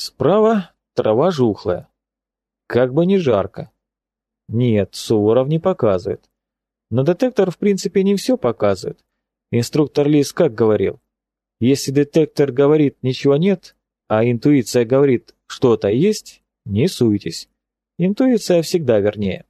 Справа трава жухлая. Как бы не жарко. Нет, Суворов не показывает. Но детектор в принципе не все показывает. Инструктор Лис как говорил? Если детектор говорит ничего нет, а интуиция говорит что-то есть, не суетесь. Интуиция всегда вернее.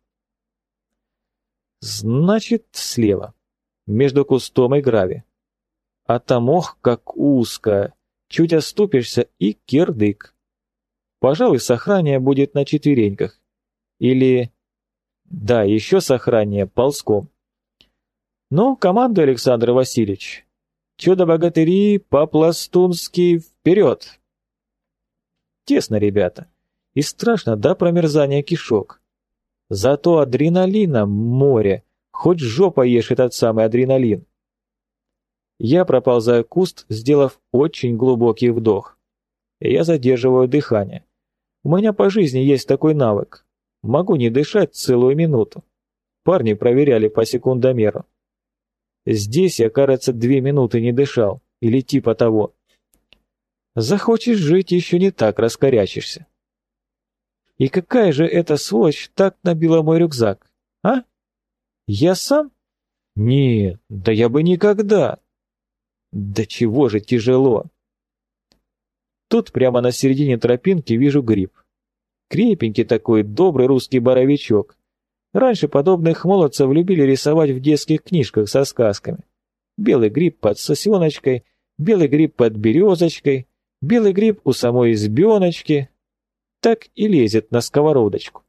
Значит, слева. Между кустом и грави. А там ох, как узко. Чуть оступишься и кирдык. Пожалуй, сохранение будет на четвереньках. Или... Да, еще сохранение ползком. Ну, командуй, Александр Васильевич. Чудо-богатыри по-пластунски вперед! Тесно, ребята. И страшно до промерзания кишок. Зато адреналина море. Хоть жопа ешь этот самый адреналин. Я проползаю куст, сделав очень глубокий вдох. Я задерживаю дыхание. У меня по жизни есть такой навык. Могу не дышать целую минуту. Парни проверяли по секундомеру. Здесь я, кажется, 2 минуты не дышал, или типа того. Захочешь жить, еще не так раскорячишься. И какая же эта сволочь так набила мой рюкзак, а? Я сам? Нет, да я бы никогда. Да чего же тяжело. Тут прямо на середине тропинки вижу гриб. Крепенький такой, добрый русский боровичок. Раньше подобных молодцев любили рисовать в детских книжках со сказками. Белый гриб под сосеночкой, белый гриб под березочкой, белый гриб у самой избеночки. Так и лезет на сковородочку.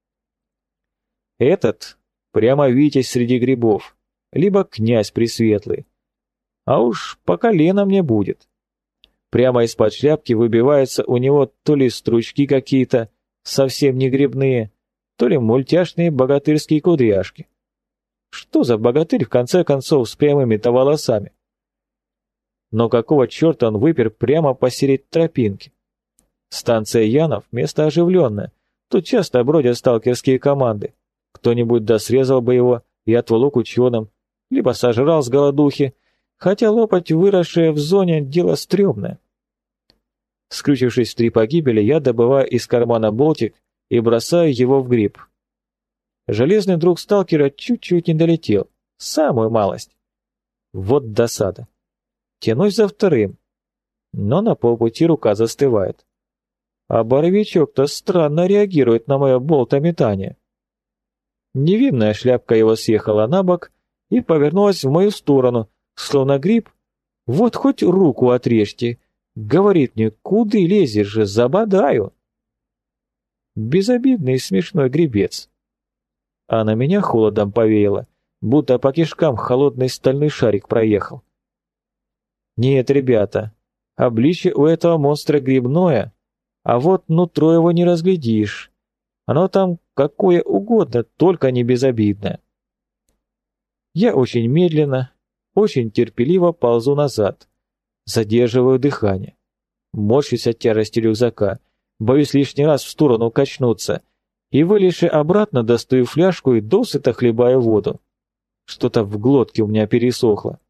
Этот прямо витязь среди грибов, либо князь пресветлый. А уж по колено мне будет. Прямо из-под шляпки выбиваются у него то ли стручки какие-то, совсем не грибные, то ли мультяшные богатырские кудряшки. Что за богатырь, в конце концов, с прямыми-то волосами? Но какого черта он выпер прямо посередине тропинки? Станция Янов — место оживленное. Тут часто бродят сталкерские команды. Кто-нибудь да срезал бы его и отволок ученым, либо сожрал с голодухи, хотя лопать, выросшее в зоне, дело стрёмное. Скрючившись в 3 погибели, я добываю из кармана болтик и бросаю его в гриб. Железный друг сталкера чуть-чуть не долетел, самую малость. Вот досада. Тянусь за вторым, но на полпути рука застывает. А боровичок-то странно реагирует на мое болтометание. Невинная шляпка его съехала на бок и повернулась в мою сторону, словно гриб. Вот хоть руку отрежьте. Говорит мне, куды лезешь же, забодаю. Безобидный и смешной гребец. А на меня холодом повеяло, будто по кишкам холодный стальной шарик проехал. Нет, ребята, обличье у этого монстра грибное, а вот нутро его не разглядишь. Оно там какое угодно, только не безобидное. Я очень медленно, очень терпеливо ползу назад. Задерживаю дыхание. Морщусь от тяжести рюкзака. Боюсь лишний раз в сторону качнуться. И вылезши обратно, достаю фляжку и досыта хлебаю воду. Что-то в глотке у меня пересохло.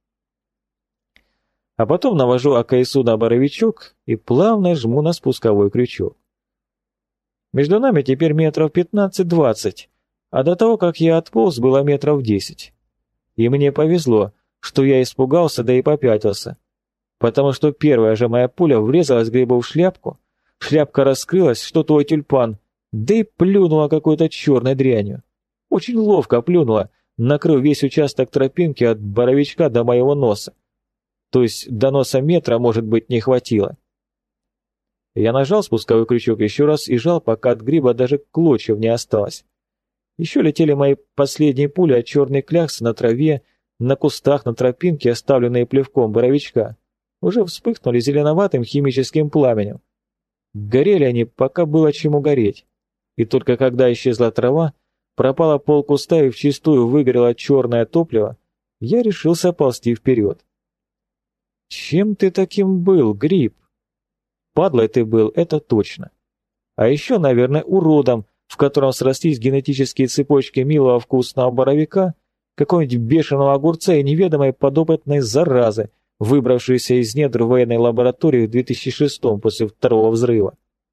А потом навожу АКСУ на боровичок и плавно жму на спусковой крючок. Между нами теперь метров 15-20, а до того, как я отполз, было метров 10. И мне повезло, что я испугался, да и попятился. Потому что первая же моя пуля врезалась грибу в шляпку, шляпка раскрылась, что твой тюльпан, да и плюнула какой-то черной дрянью. Очень ловко плюнула, накрыв весь участок тропинки от боровичка до моего носа. То есть до носа метра, может быть, не хватило. Я нажал спусковой крючок еще раз и жал, пока от гриба даже клочьев не осталось. Еще летели мои последние пули от черной кляксы на траве, на кустах, на тропинке, оставленные плевком боровичка. Уже вспыхнули зеленоватым химическим пламенем. Горели они, пока было чему гореть. И только когда исчезла трава, пропала полкуста и вчистую выгорело черное топливо, я решился ползти вперед. Чем ты таким был, гриб? Падлой ты был, это точно. А еще, наверное, уродом, в котором срослись генетические цепочки милого вкусного боровика, какого-нибудь бешеного огурца и неведомой подопытной заразы, выбравшейся из недр военной лаборатории в 2006 после второго взрыва.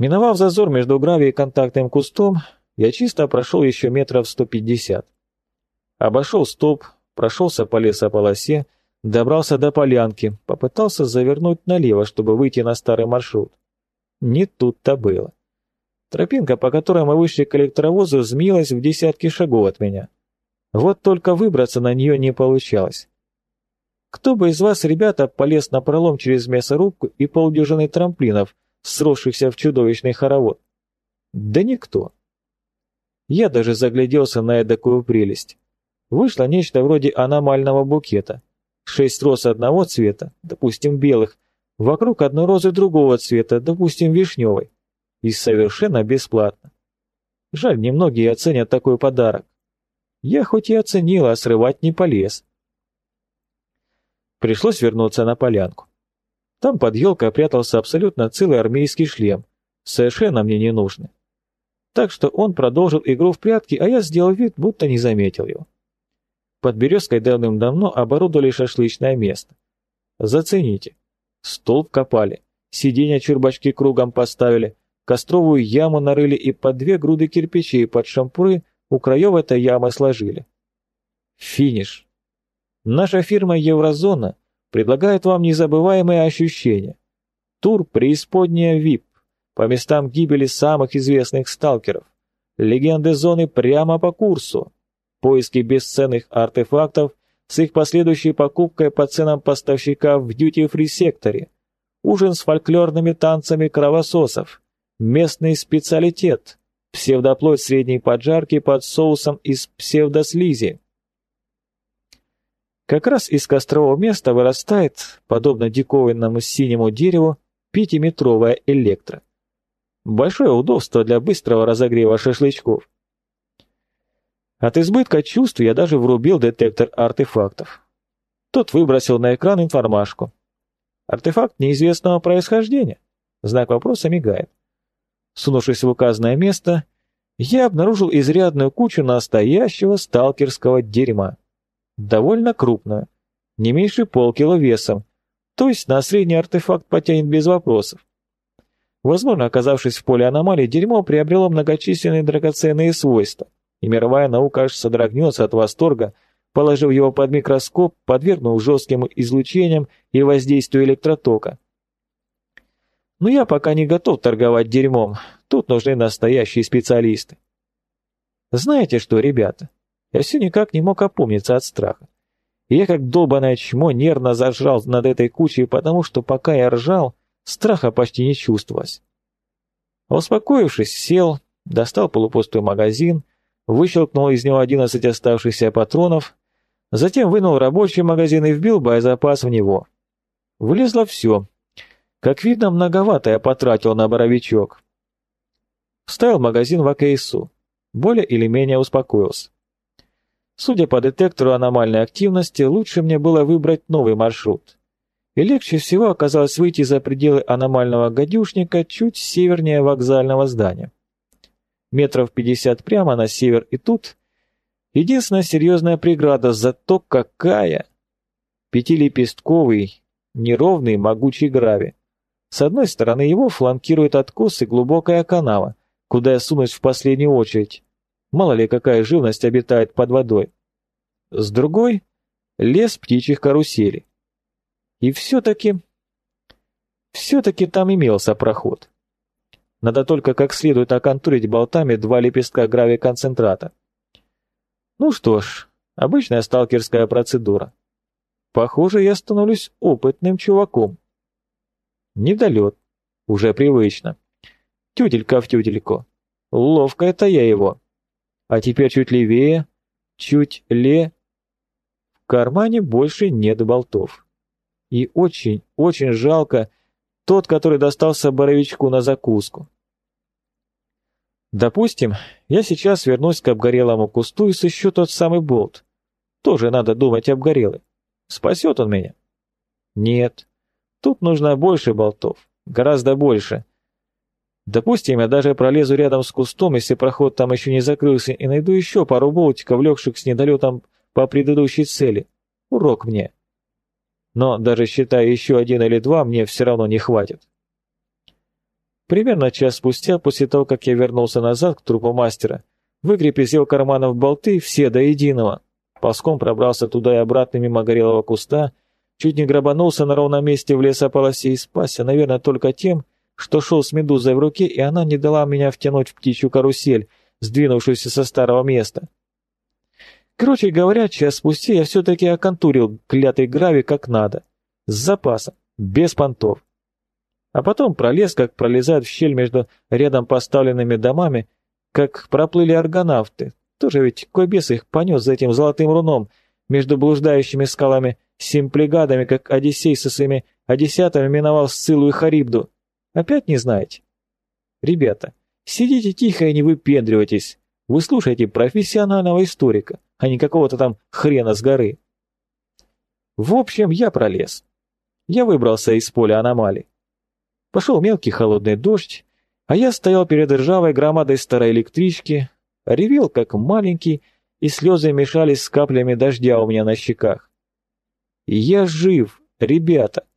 Миновав зазор между гравий и контактным кустом, я чисто прошел еще метров 150. Обошел столб, прошелся по лесополосе, добрался до полянки, попытался завернуть налево, чтобы выйти на старый маршрут. Не тут-то было. Тропинка, по которой мы вышли к электровозу, змеилась в десятки шагов от меня. Вот только выбраться на нее не получалось. Кто бы из вас, ребята, полез напролом через мясорубку и полдюжины трамплинов, сросшихся в чудовищный хоровод? Да никто. Я даже загляделся на эдакую прелесть. Вышло нечто вроде аномального букета. 6 роз одного цвета, допустим, белых, вокруг одной розы другого цвета, допустим, вишневой. И совершенно бесплатно. Жаль, немногие оценят такой подарок. Я хоть и оценил, а срывать не полез. Пришлось вернуться на полянку. Там под елкой прятался абсолютно целый армейский шлем, совершенно мне не нужный. Так что он продолжил игру в прятки, а я сделал вид, будто не заметил его. Под березкой давным-давно оборудовали шашлычное место. Зацените. Столб копали, сиденья-чурбачки кругом поставили, костровую яму нарыли и под 2 груды кирпичей под шампуры у краев этой ямы сложили. Финиш. Наша фирма «Еврозона» предлагает вам незабываемые ощущения. Тур «Преисподняя ВИП» по местам гибели самых известных сталкеров. Легенды зоны прямо по курсу. Поиски бесценных артефактов с их последующей покупкой по ценам поставщика в дьюти-фри секторе. Ужин с фольклорными танцами кровососов. Местный специалитет. Псевдоплоть средней поджарки под соусом из псевдослизи. Как раз из кострового места вырастает, подобно диковинному синему дереву, 5-метровая электро. Большое удобство для быстрого разогрева шашлычков. От избытка чувств я даже врубил детектор артефактов. Тот выбросил на экран информашку. Артефакт неизвестного происхождения. Знак вопроса мигает. Сунувшись в указанное место, я обнаружил изрядную кучу настоящего сталкерского дерьма. Довольно крупную, не меньше полкило весом, то есть на средний артефакт потянет без вопросов. Возможно, оказавшись в поле аномалий, дерьмо приобрело многочисленные драгоценные свойства, и мировая наука аж содрогнется от восторга, положив его под микроскоп, подвергнув жестким излучениям и воздействию электротока. Но я пока не готов торговать дерьмом, тут нужны настоящие специалисты. Знаете что, ребята? Я все никак не мог опомниться от страха. И я как долбаное чмо нервно зажрал над этой кучей, потому что пока я ржал, страха почти не чувствовалось. Успокоившись, сел, достал полупустой магазин, выщелкнул из него 11 оставшихся патронов, затем вынул рабочий магазин и вбил боезапас в него. Влезло все. Как видно, многовато я потратил на боровичок. Вставил магазин в АКСУ. Более или менее успокоился. Судя по детектору аномальной активности, лучше мне было выбрать новый маршрут. И легче всего оказалось выйти за пределы аномального гадюшника чуть севернее вокзального здания. Метров 50 прямо на север, и тут единственная серьезная преграда, зато какая! 5-лепестковый, неровный, могучий гравий. С одной стороны его фланкирует откос и глубокая канава, куда я сунусь в последнюю очередь. Мало ли какая живность обитает под водой. С другой — лес птичьих каруселей. И все-таки там имелся проход. Надо только как следует оконтурить болтами 2 лепестка гравий-концентрата. Ну что ж, обычная сталкерская процедура. Похоже, я становлюсь опытным чуваком. Недолет. Уже привычно. Тютелька в тютельку. Ловко это я его. А теперь чуть левее, чуть В кармане больше нет болтов. И очень, очень жалко тот, который достался боровичку на закуску. Допустим, я сейчас вернусь к обгорелому кусту и сыщу тот самый болт. Тоже надо думать обгорелый. Спасет он меня? Нет. Тут нужно больше болтов. Гораздо больше. Допустим, я даже пролезу рядом с кустом, если проход там еще не закрылся, и найду еще пару болтиков, легших с недолетом по предыдущей цели. Урок мне. Но даже считая еще 1 или 2, мне все равно не хватит. Примерно час спустя, после того, как я вернулся назад к трупу мастера, выгреб из его карманов болты все до единого. Ползком пробрался туда и обратно мимо горелого куста, чуть не грабанулся на ровном месте в лесополосе и спасся, наверное, только тем, что шел с медузой в руке, и она не дала меня втянуть в птичью карусель, сдвинувшуюся со старого места. Короче говоря, час спустя я все-таки оконтурил клятый гравий как надо, с запасом, без понтов. А потом пролез, как пролезают в щель между рядом поставленными домами, как проплыли аргонавты. Тоже ведь кой бес их понес за этим золотым руном между блуждающими скалами симплигадами, как Одиссей со своими одессятами миновал Сциллу и Харибду. Опять не знаете? Ребята, сидите тихо и не выпендривайтесь. Вы слушаете профессионального историка, а не какого-то там хрена с горы. В общем, я пролез. Я выбрался из поля аномалий. Пошел мелкий холодный дождь, а я стоял перед ржавой громадой старой электрички, ревел как маленький, и слезы мешались с каплями дождя у меня на щеках. Я жив, ребята,